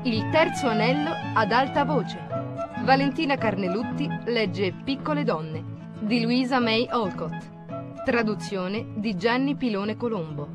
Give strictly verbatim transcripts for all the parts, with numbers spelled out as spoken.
Il terzo anello ad alta voce. Valentina Carnelutti legge Piccole donne di Louisa May Alcott. Traduzione di Gianni Pilone Colombo.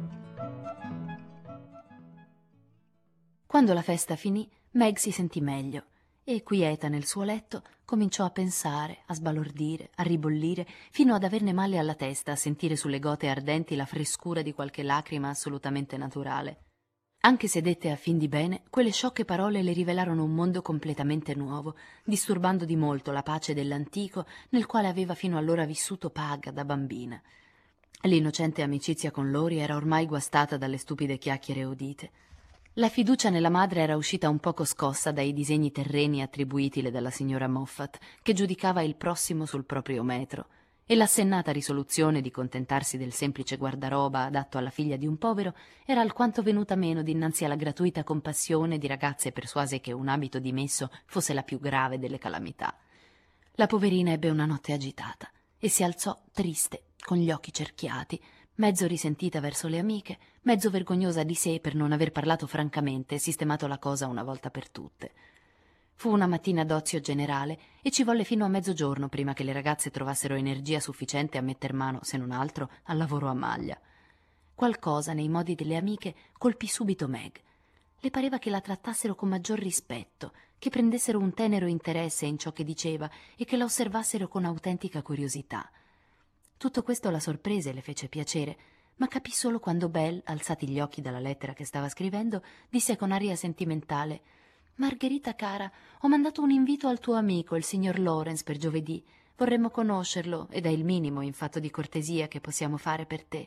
Quando la festa finì, Meg si sentì meglio e, quieta nel suo letto, cominciò a pensare, a sbalordire, a ribollire, fino ad averne male alla testa, a sentire sulle gote ardenti la frescura di qualche lacrima assolutamente naturale. Anche se dette a fin di bene, quelle sciocche parole le rivelarono un mondo completamente nuovo, disturbando di molto la pace dell'antico nel quale aveva fino allora vissuto paga da bambina. L'innocente amicizia con Lori era ormai guastata dalle stupide chiacchiere udite. La fiducia nella madre era uscita un poco scossa dai disegni terreni attribuitile dalla signora Moffat, che giudicava il prossimo sul proprio metro, e l'assennata risoluzione di contentarsi del semplice guardaroba adatto alla figlia di un povero era alquanto venuta meno dinanzi alla gratuita compassione di ragazze persuase che un abito dimesso fosse la più grave delle calamità. La poverina ebbe una notte agitata e si alzò triste, con gli occhi cerchiati, mezzo risentita verso le amiche, mezzo vergognosa di sé per non aver parlato francamente e sistemato la cosa una volta per tutte. Fu una mattina d'ozio generale e ci volle fino a mezzogiorno prima che le ragazze trovassero energia sufficiente a metter mano, se non altro, al lavoro a maglia. Qualcosa nei modi delle amiche colpì subito Meg. Le pareva che la trattassero con maggior rispetto, che prendessero un tenero interesse in ciò che diceva e che la osservassero con autentica curiosità. Tutto questo la sorprese e le fece piacere, ma capì solo quando Belle, alzati gli occhi dalla lettera che stava scrivendo, disse con aria sentimentale: «Margherita cara, ho mandato un invito al tuo amico, il signor Lawrence, per giovedì. Vorremmo conoscerlo ed è il minimo in fatto di cortesia che possiamo fare per te».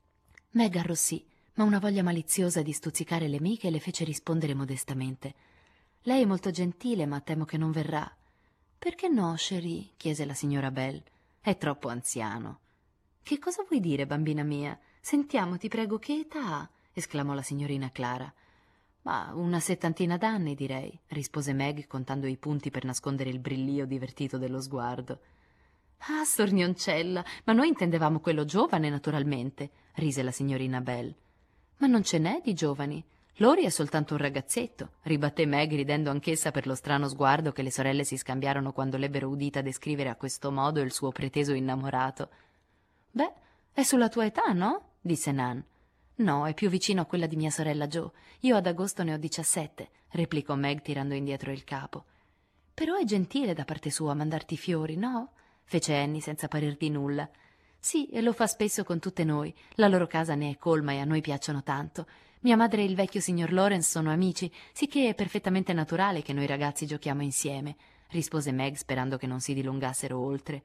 Meg arrossì, ma una voglia maliziosa di stuzzicare le amiche le fece rispondere modestamente: «Lei è molto gentile, ma temo che non verrà». «Perché no, chérie?» chiese la signora Belle. «È troppo anziano». «Che cosa vuoi dire, bambina mia? Sentiamo, ti prego, che età ha?» esclamò la signorina Clara. «Ma una settantina d'anni, direi», rispose Meg, contando i punti per nascondere il brillio divertito dello sguardo. «Ah, stornioncella, ma noi intendevamo quello giovane, naturalmente», rise la signorina Belle. «Ma non ce n'è di giovani. Lori è soltanto un ragazzetto», ribatté Meg, ridendo anch'essa per lo strano sguardo che le sorelle si scambiarono quando l'ebbero udita descrivere a questo modo il suo preteso innamorato. «Beh, è sulla tua età, no?» disse Nan. «No, è più vicino a quella di mia sorella Jo. Io ad agosto ne ho diciassette», replicò Meg tirando indietro il capo. «Però è gentile da parte sua mandarti fiori, no?» fece Annie senza parer di nulla. «Sì, e lo fa spesso con tutte noi. La loro casa ne è colma e a noi piacciono tanto. Mia madre e il vecchio signor Lawrence sono amici, sicché è perfettamente naturale che noi ragazzi giochiamo insieme», rispose Meg sperando che non si dilungassero oltre.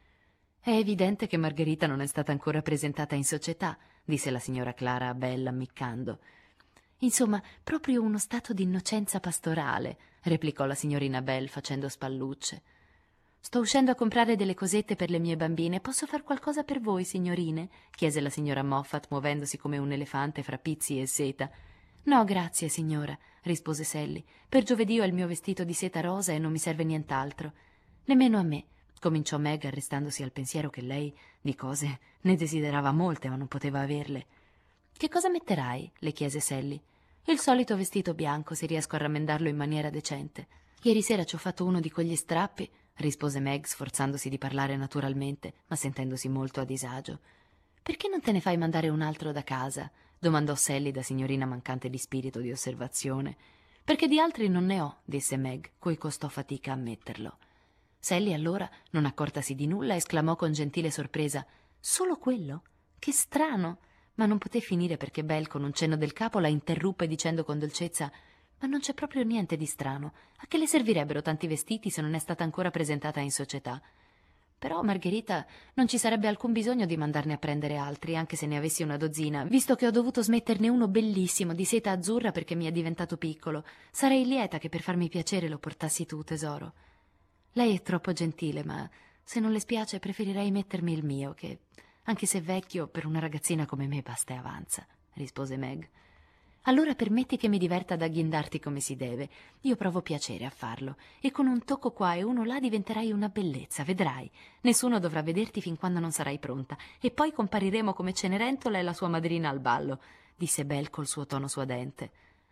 «È evidente che Margherita non è stata ancora presentata in società», disse la signora Clara a Belle ammiccando. «Insomma, proprio uno stato di innocenza pastorale», replicò la signorina Belle facendo spallucce. «Sto uscendo a comprare delle cosette per le mie bambine. Posso far qualcosa per voi, signorine?» chiese la signora Moffat, muovendosi come un elefante fra pizzi e seta. «No, grazie, signora», rispose Sally. «Per giovedì ho il mio vestito di seta rosa e non mi serve nient'altro». «Nemmeno a me», cominciò Meg, arrestandosi al pensiero che lei di cose ne desiderava molte ma non poteva averle. «Che cosa metterai?» le chiese Sally. «Il solito vestito bianco, se riesco a rammendarlo in maniera decente. Ieri sera ci ho fatto uno di quegli strappi», rispose Meg, sforzandosi di parlare naturalmente ma sentendosi molto a disagio. «Perché non te ne fai mandare un altro da casa?» domandò Sally da signorina mancante di spirito di osservazione. «Perché di altri non ne ho», disse Meg, cui costò fatica ammetterlo. Sally allora, non accortasi di nulla, esclamò con gentile sorpresa: «Solo quello? Che strano!» Ma non poté finire perché Belle, con un cenno del capo, la interruppe dicendo con dolcezza: «Ma non c'è proprio niente di strano. A che le servirebbero tanti vestiti se non è stata ancora presentata in società? Però, Margherita, non ci sarebbe alcun bisogno di mandarne a prendere altri, anche se ne avessi una dozzina, visto che ho dovuto smetterne uno bellissimo di seta azzurra perché mi è diventato piccolo. Sarei lieta che per farmi piacere lo portassi tu, tesoro». «Lei è troppo gentile, ma se non le spiace preferirei mettermi il mio, che, anche se vecchio, per una ragazzina come me basta e avanza», rispose Meg. «Allora permetti che mi diverta ad agghindarti come si deve. Io provo piacere a farlo, e con un tocco qua e uno là diventerai una bellezza, vedrai. Nessuno dovrà vederti fin quando non sarai pronta, e poi compariremo come Cenerentola e la sua madrina al ballo», disse Belle col suo tono suadente.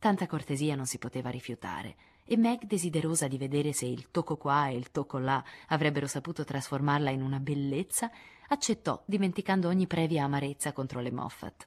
Tanta cortesia non si poteva rifiutare, e Meg, desiderosa di vedere se il tocco qua e il tocco là avrebbero saputo trasformarla in una bellezza, accettò, dimenticando ogni previa amarezza contro le Moffat.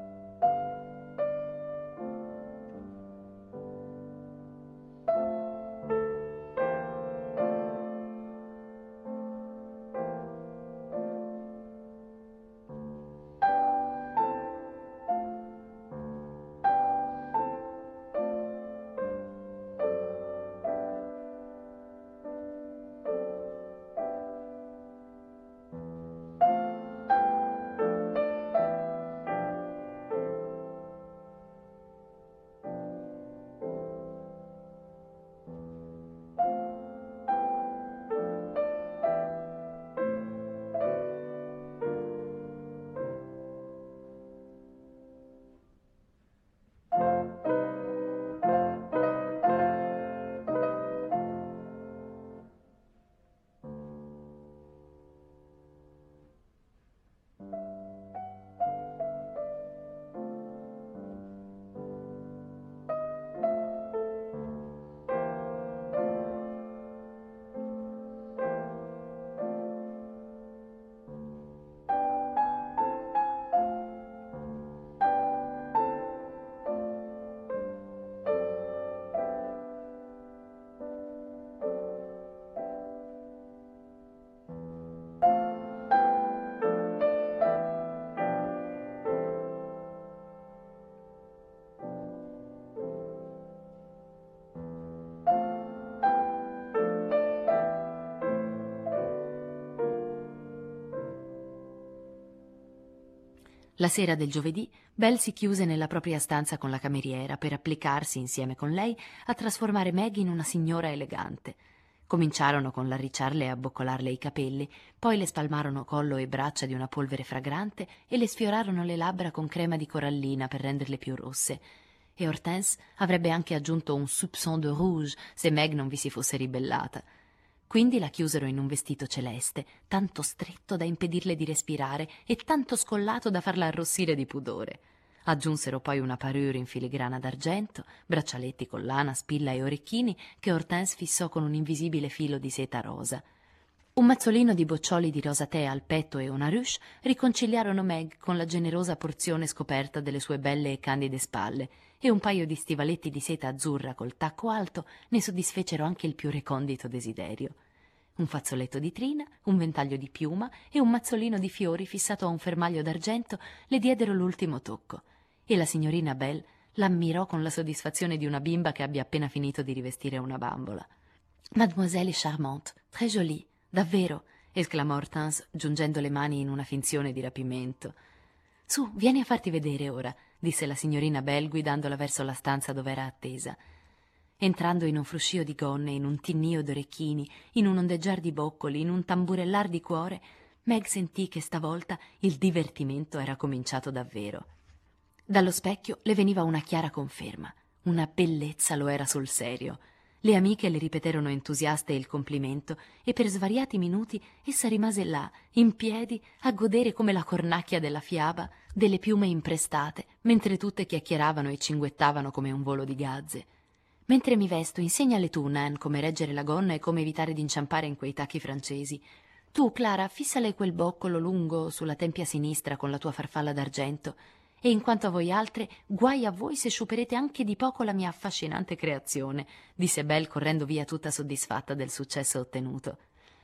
La sera del giovedì, Belle si chiuse nella propria stanza con la cameriera per applicarsi, insieme con lei, a trasformare Meg in una signora elegante. Cominciarono con l'arricciarle e abboccolarle i capelli, poi le spalmarono collo e braccia di una polvere fragrante e le sfiorarono le labbra con crema di corallina per renderle più rosse. E Hortense avrebbe anche aggiunto un soupçon de rouge se Meg non vi si fosse ribellata. Quindi la chiusero in un vestito celeste, tanto stretto da impedirle di respirare e tanto scollato da farla arrossire di pudore. Aggiunsero poi una parure in filigrana d'argento, braccialetti, collana, spilla e orecchini che Hortense fissò con un invisibile filo di seta rosa. Un mazzolino di boccioli di rosatè al petto e una ruche riconciliarono Meg con la generosa porzione scoperta delle sue belle e candide spalle, e un paio di stivaletti di seta azzurra col tacco alto ne soddisfecero anche il più recondito desiderio. Un fazzoletto di trina, un ventaglio di piuma e un mazzolino di fiori fissato a un fermaglio d'argento le diedero l'ultimo tocco, e la signorina Belle l'ammirò con la soddisfazione di una bimba che abbia appena finito di rivestire una bambola. «Mademoiselle est charmante, très jolie, davvero», esclamò Hortense, giungendo le mani in una finzione di rapimento. «Su, vieni a farti vedere ora», disse la signorina Belle guidandola verso la stanza dove era attesa. Entrando in un fruscio di gonne, in un tinnio d'orecchini, in un ondeggiar di boccoli, in un tamburellar di cuore, Meg sentì che stavolta il divertimento era cominciato davvero. Dallo specchio le veniva una chiara conferma. Una bellezza lo era sul serio. Le amiche le ripeterono entusiaste il complimento e per svariati minuti essa rimase là, in piedi, a godere come la cornacchia della fiaba delle piume imprestate, mentre tutte chiacchieravano e cinguettavano come un volo di gazze. «Mentre mi vesto, insegnale tu, Nan, come reggere la gonna e come evitare di inciampare in quei tacchi francesi. Tu, Clara, fissale quel boccolo lungo sulla tempia sinistra con la tua farfalla d'argento. E in quanto a voi altre, guai a voi se sciuperete anche di poco la mia affascinante creazione», disse Belle correndo via tutta soddisfatta del successo ottenuto.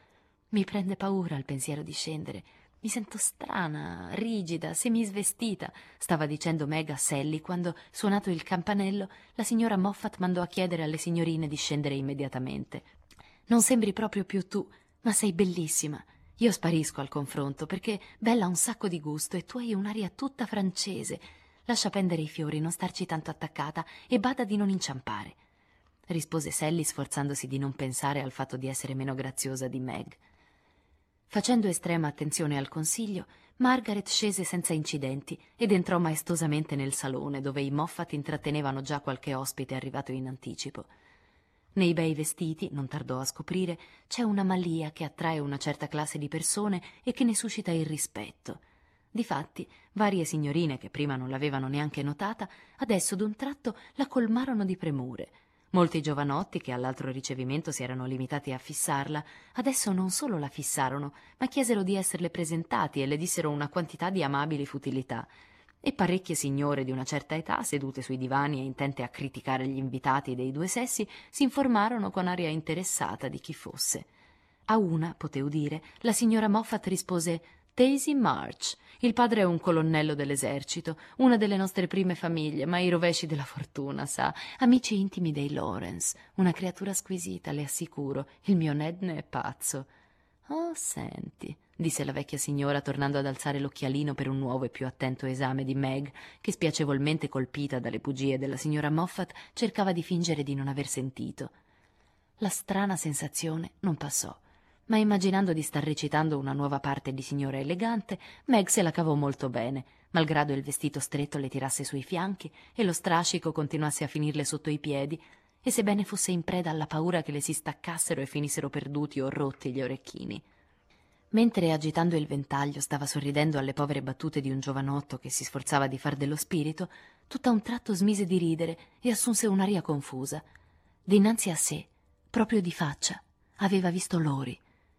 «Mi prende paura al pensiero di scendere. Mi sento strana, rigida, semisvestita», stava dicendo Meg a Sally quando, suonato il campanello, la signora Moffat mandò a chiedere alle signorine di scendere immediatamente. «Non sembri proprio più tu, ma sei bellissima. Io sparisco al confronto perché Bella ha un sacco di gusto e tu hai un'aria tutta francese. Lascia pendere i fiori, non starci tanto attaccata e bada di non inciampare», rispose Sally sforzandosi di non pensare al fatto di essere meno graziosa di Meg. Facendo estrema attenzione al consiglio, Margaret scese senza incidenti ed entrò maestosamente nel salone dove i Moffat intrattenevano già qualche ospite arrivato in anticipo. Nei bei vestiti, non tardò a scoprire, c'è una malia che attrae una certa classe di persone e che ne suscita il rispetto. Difatti, varie signorine che prima non l'avevano neanche notata, adesso d'un tratto la colmarono di premure. Molti giovanotti che all'altro ricevimento si erano limitati a fissarla, adesso non solo la fissarono, ma chiesero di esserle presentati e le dissero una quantità di amabili futilità. E parecchie signore di una certa età, sedute sui divani e intente a criticare gli invitati dei due sessi, si informarono con aria interessata di chi fosse. A una, poté udire, la signora Moffat rispose «Daisy March. Il padre è un colonnello dell'esercito, una delle nostre prime famiglie, ma i rovesci della fortuna, sa. Amici intimi dei Lawrence. Una creatura squisita, le assicuro. Il mio Ned ne è pazzo». «Oh, senti», disse la vecchia signora, tornando ad alzare l'occhialino per un nuovo e più attento esame di Meg, che, spiacevolmente colpita dalle bugie della signora Moffat, cercava di fingere di non aver sentito. La strana sensazione non passò, ma immaginando di star recitando una nuova parte di signora elegante, Meg se la cavò molto bene, malgrado il vestito stretto le tirasse sui fianchi e lo strascico continuasse a finirle sotto i piedi, e sebbene fosse in preda alla paura che le si staccassero e finissero perduti o rotti gli orecchini. Mentre, agitando il ventaglio, stava sorridendo alle povere battute di un giovanotto che si sforzava di far dello spirito, tutt'a un tratto smise di ridere e assunse un'aria confusa. Dinanzi a sé, proprio di faccia, aveva visto Lori.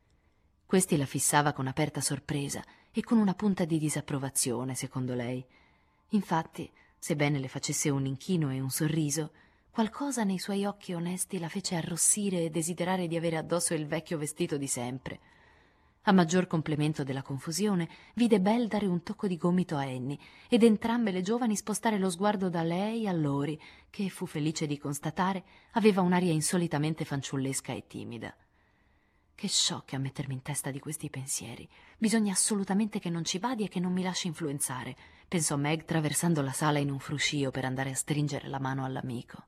Questi la fissava con aperta sorpresa e con una punta di disapprovazione, secondo lei. Infatti, sebbene le facesse un inchino e un sorriso, qualcosa nei suoi occhi onesti la fece arrossire e desiderare di avere addosso il vecchio vestito di sempre. A maggior complemento della confusione, vide Belle dare un tocco di gomito a Annie ed entrambe le giovani spostare lo sguardo da lei a Lori, che, fu felice di constatare, aveva un'aria insolitamente fanciullesca e timida. Che sciocca a mettermi in testa di questi pensieri. Bisogna assolutamente che non ci badi e che non mi lasci influenzare, pensò Meg, traversando la sala in un fruscio per andare a stringere la mano all'amico.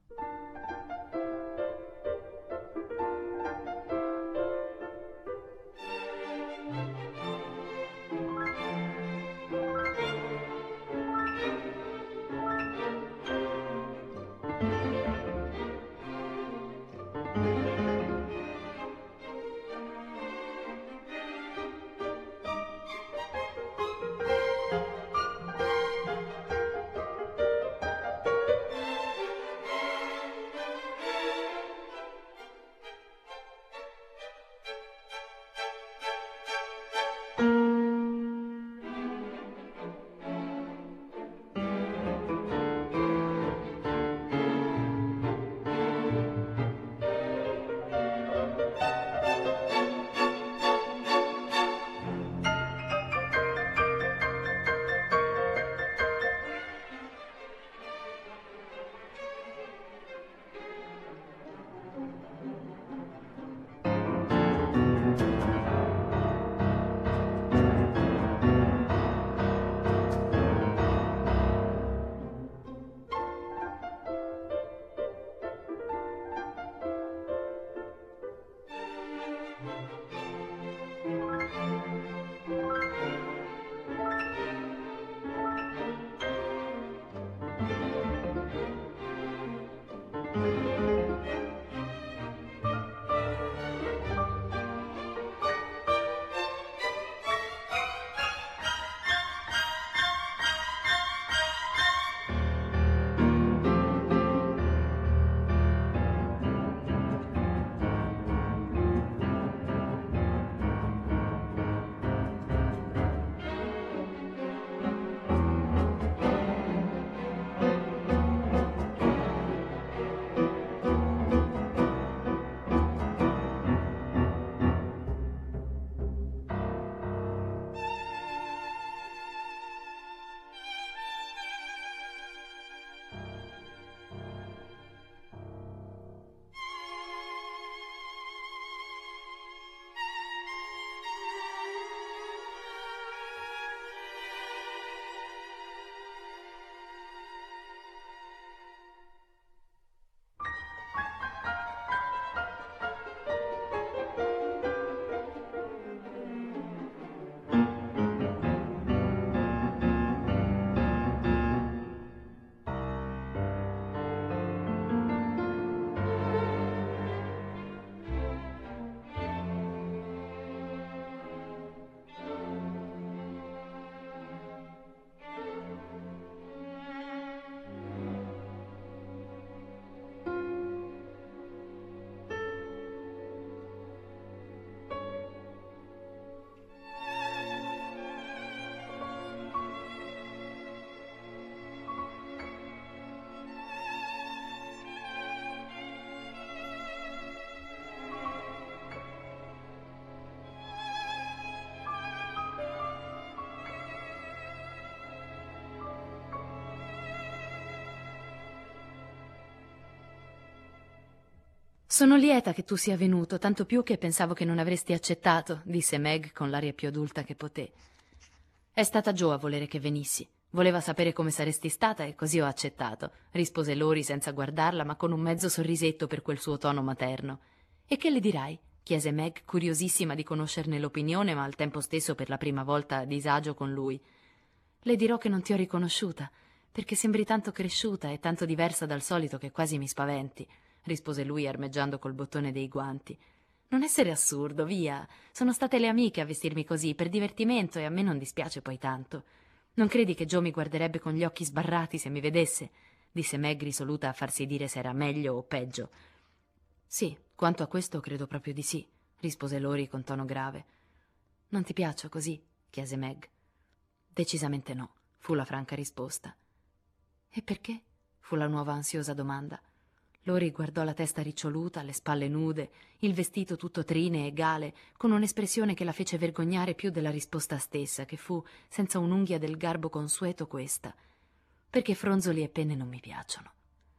«Sono lieta che tu sia venuto, tanto più che pensavo che non avresti accettato», disse Meg con l'aria più adulta che poté. «È stata Jo a volere che venissi. Voleva sapere come saresti stata e così ho accettato», rispose Lori senza guardarla, ma con un mezzo sorrisetto per quel suo tono materno. «E che le dirai?» chiese Meg, curiosissima di conoscerne l'opinione, ma al tempo stesso per la prima volta a disagio con lui. «Le dirò che non ti ho riconosciuta, perché sembri tanto cresciuta e tanto diversa dal solito che quasi mi spaventi», rispose lui armeggiando col bottone dei guanti. «Non essere assurdo, via. Sono state le amiche a vestirmi così, per divertimento, e a me non dispiace poi tanto. Non credi che Joe mi guarderebbe con gli occhi sbarrati se mi vedesse?» disse Meg risoluta a farsi dire se era meglio o peggio. «Sì, quanto a questo credo proprio di sì», rispose Lori con tono grave. «Non ti piaccio così?» chiese Meg. «Decisamente no», fu la franca risposta. «E perché?» fu la nuova ansiosa domanda. Lori guardò la testa riccioluta, le spalle nude, il vestito tutto trine e gale, con un'espressione che la fece vergognare più della risposta stessa, che fu, senza un'unghia del garbo consueto, questa: «Perché fronzoli e penne non mi piacciono».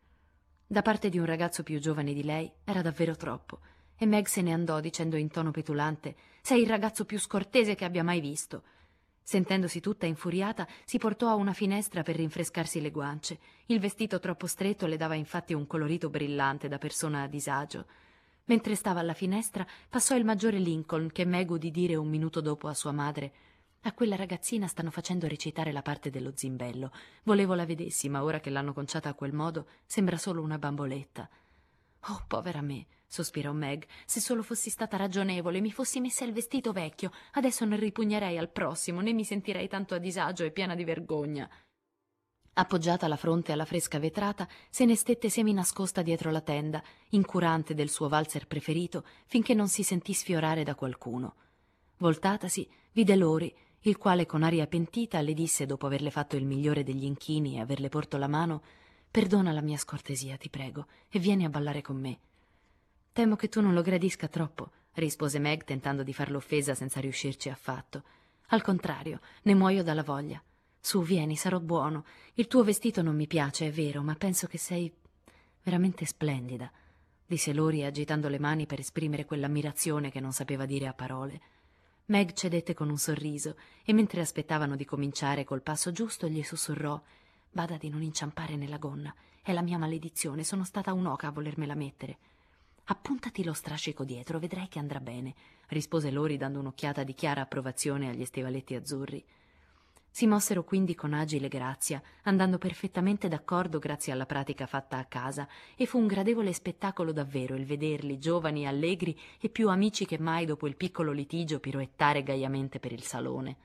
Da parte di un ragazzo più giovane di lei era davvero troppo, e Meg se ne andò dicendo in tono petulante: «Sei il ragazzo più scortese che abbia mai visto». Sentendosi tutta infuriata, si portò a una finestra per rinfrescarsi le guance. Il vestito troppo stretto le dava infatti un colorito brillante da persona a disagio. Mentre stava alla finestra, passò il maggiore Lincoln, che Meg udì dire un minuto dopo a sua madre: «A quella ragazzina stanno facendo recitare la parte dello zimbello. Volevo la vedessi, ma ora che l'hanno conciata a quel modo, sembra solo una bamboletta». «Oh, povera me», sospirò Meg, «se solo fossi stata ragionevole, mi fossi messa il vestito vecchio, adesso ne ripugnerei al prossimo, né mi sentirei tanto a disagio e piena di vergogna». Appoggiata la fronte alla fresca vetrata, se ne stette seminascosta dietro la tenda, incurante del suo valzer preferito, finché non si sentì sfiorare da qualcuno. Voltatasi, vide Lori, il quale con aria pentita le disse, dopo averle fatto il migliore degli inchini e averle porto la mano: «Perdona la mia scortesia, ti prego, e vieni a ballare con me». «Temo che tu non lo gradisca troppo», rispose Meg tentando di far l'offesa senza riuscirci affatto. «Al contrario, ne muoio dalla voglia. Su, vieni, sarò buono. Il tuo vestito non mi piace, è vero, ma penso che sei veramente splendida», disse Lori agitando le mani per esprimere quell'ammirazione che non sapeva dire a parole. Meg cedette con un sorriso e mentre aspettavano di cominciare col passo giusto gli sussurrò: «Bada di non inciampare nella gonna. È la mia maledizione, sono stata un'oca a volermela mettere». «Appuntati lo strascico dietro, vedrai che andrà bene», rispose Lori dando un'occhiata di chiara approvazione agli stivaletti azzurri. Si mossero quindi con agile grazia, andando perfettamente d'accordo grazie alla pratica fatta a casa, e fu un gradevole spettacolo davvero il vederli, giovani, allegri e più amici che mai dopo il piccolo litigio, piroettare gaiamente per il salone.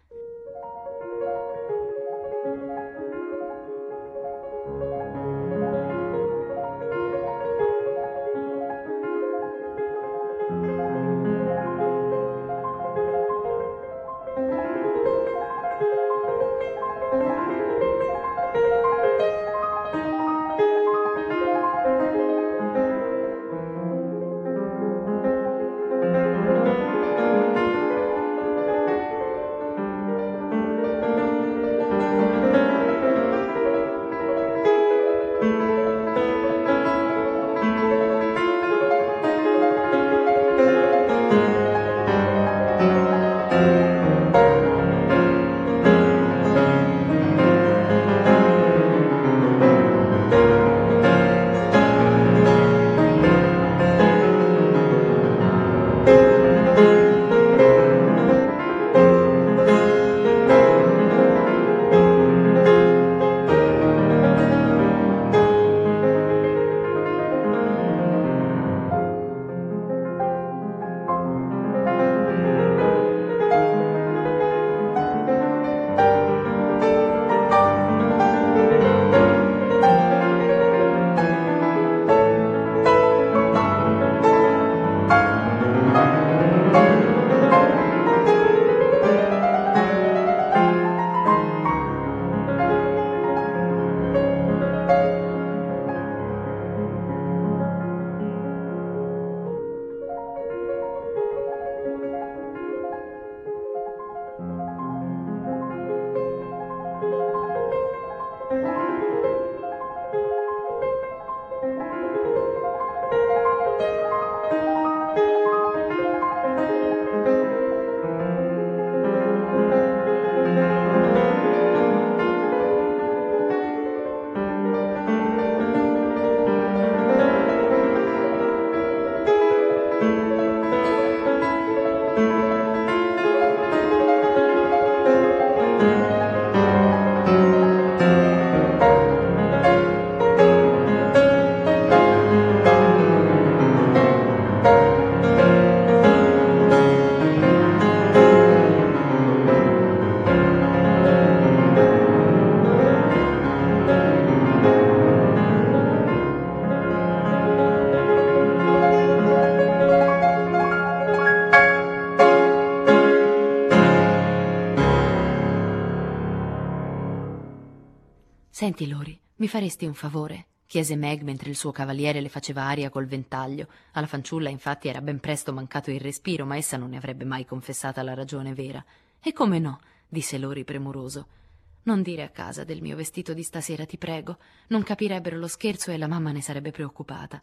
Senti, Lori, mi faresti un favore? Chiese Meg mentre il suo cavaliere le faceva aria col ventaglio. Alla fanciulla infatti era ben presto mancato il respiro, ma essa non ne avrebbe mai confessata la ragione vera. E come no? Disse Lori premuroso. Non dire a casa del mio vestito di stasera, ti prego. Non capirebbero lo scherzo e la mamma ne sarebbe preoccupata.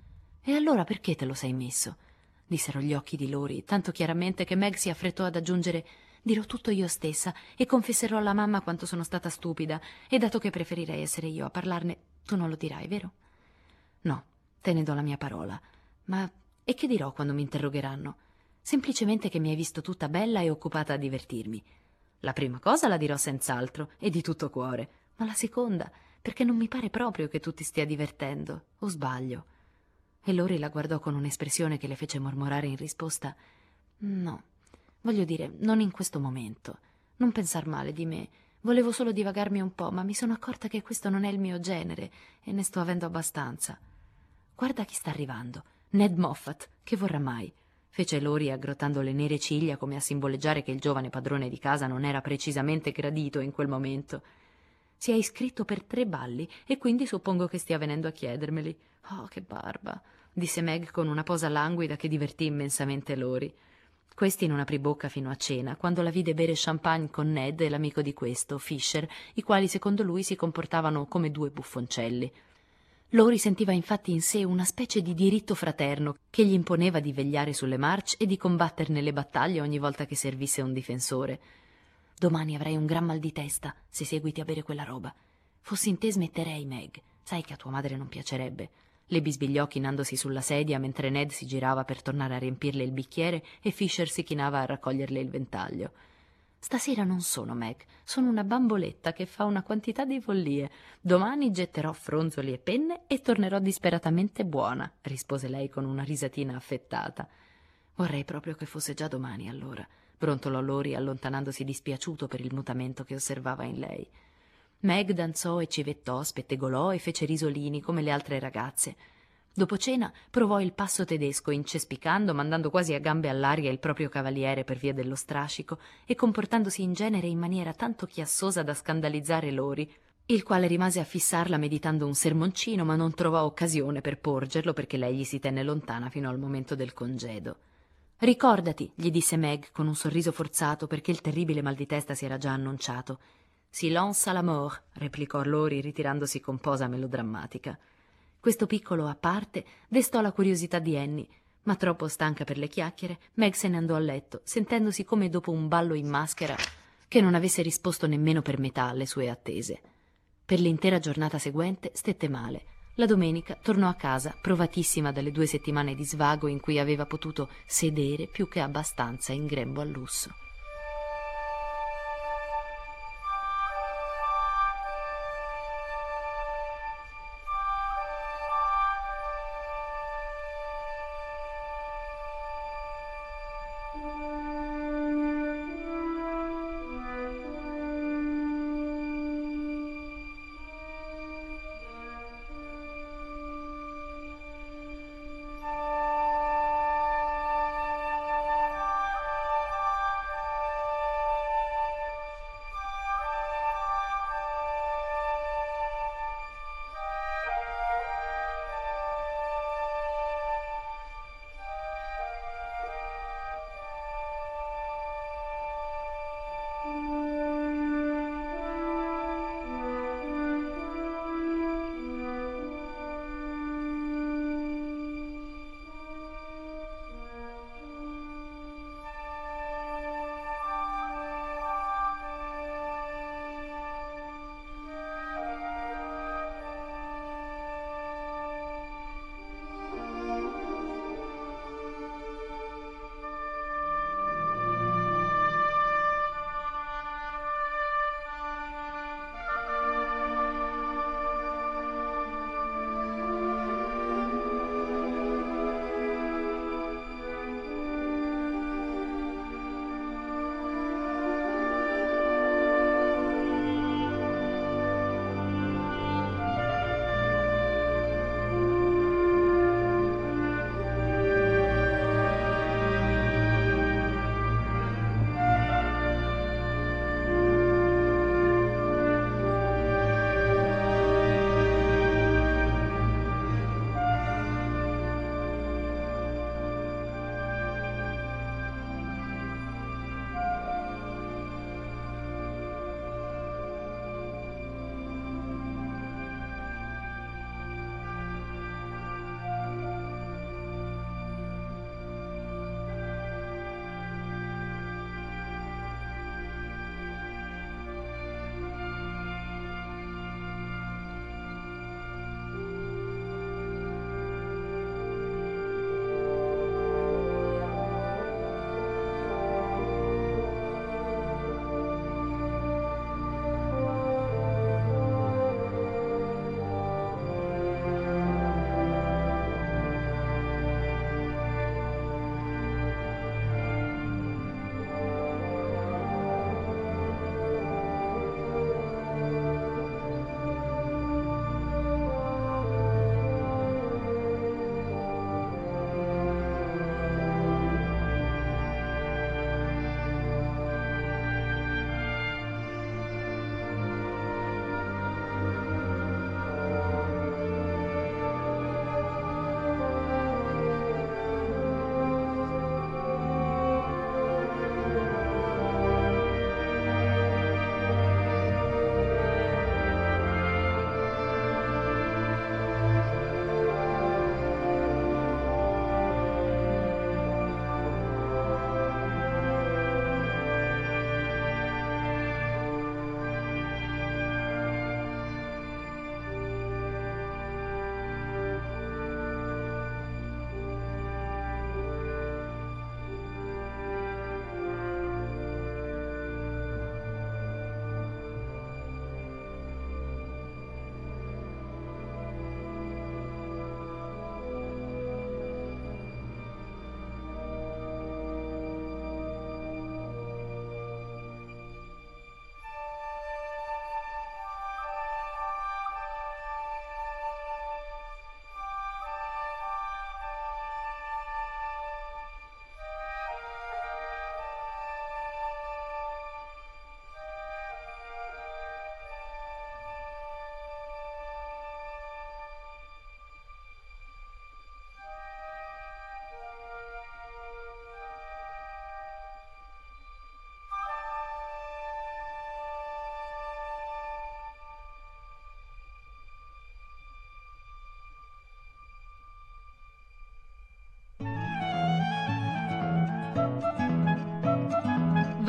E allora perché te lo sei messo? Dissero gli occhi di Lori, tanto chiaramente che Meg si affrettò ad aggiungere: dirò tutto io stessa e confesserò alla mamma quanto sono stata stupida, e dato che preferirei essere io a parlarne, tu non lo dirai, vero? No, te ne do la mia parola. Ma e che dirò quando mi interrogheranno? Semplicemente che mi hai visto tutta bella e occupata a divertirmi. La prima cosa la dirò senz'altro e di tutto cuore, ma la seconda perché non mi pare proprio che tu ti stia divertendo, o sbaglio? E Lori la guardò con un'espressione che le fece mormorare in risposta: no, voglio dire, non in questo momento. Non pensar male di me. Volevo solo divagarmi un po', ma mi sono accorta che questo non è il mio genere e ne sto avendo abbastanza. Guarda chi sta arrivando, Ned Moffat, che vorrà mai? Fece Lori aggrottando le nere ciglia come a simboleggiare che il giovane padrone di casa non era precisamente gradito in quel momento. Si è iscritto per tre balli e quindi suppongo che stia venendo a chiedermeli. Oh, che barba, disse Meg con una posa languida che divertì immensamente Lori. Questi non aprì bocca fino a cena, quando la vide bere champagne con Ned e l'amico di questo, Fisher, i quali secondo lui si comportavano come due buffoncelli. Lori sentiva infatti in sé una specie di diritto fraterno che gli imponeva di vegliare sulle marce e di combatterne le battaglie ogni volta che servisse un difensore. Domani avrei un gran mal di testa se seguiti a bere quella roba. Fossi in te smetterei, Meg. Sai che a tua madre non piacerebbe. Le bisbigliò chinandosi sulla sedia mentre Ned si girava per tornare a riempirle il bicchiere e Fisher si chinava a raccoglierle il ventaglio. Stasera non sono Meg, sono una bamboletta che fa una quantità di follie. Domani getterò fronzoli e penne e tornerò disperatamente buona, rispose lei con una risatina affettata. Vorrei proprio che fosse già domani, allora, brontolò Lori allontanandosi dispiaciuto per il mutamento che osservava in lei. Meg danzò e civettò, spettegolò e fece risolini come le altre ragazze. Dopo cena provò il passo tedesco, incespicando, mandando quasi a gambe all'aria il proprio cavaliere per via dello strascico e comportandosi in genere in maniera tanto chiassosa da scandalizzare Lori, il quale rimase a fissarla meditando un sermoncino, ma non trovò occasione per porgerlo perché lei gli si tenne lontana fino al momento del congedo. «Ricordati», gli disse Meg con un sorriso forzato perché il terribile mal di testa si era già annunciato. «Silence à la mort», replicò Lori ritirandosi con posa melodrammatica. Questo piccolo a parte destò la curiosità di Annie, ma troppo stanca per le chiacchiere, Meg se ne andò a letto, sentendosi come dopo un ballo in maschera che non avesse risposto nemmeno per metà alle sue attese. Per l'intera giornata seguente stette male. La domenica tornò a casa, provatissima dalle due settimane di svago in cui aveva potuto sedere più che abbastanza in grembo al lusso.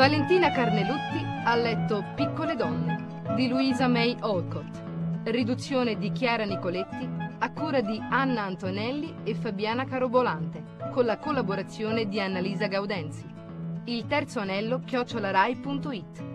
Valentina Carnelutti ha letto Piccole donne di Louisa May Alcott. Riduzione di Chiara Nicoletti a cura di Anna Antonelli e Fabiana Carobolante, con la collaborazione di Annalisa Gaudenzi. Il terzo anello chiocciolarai punto it.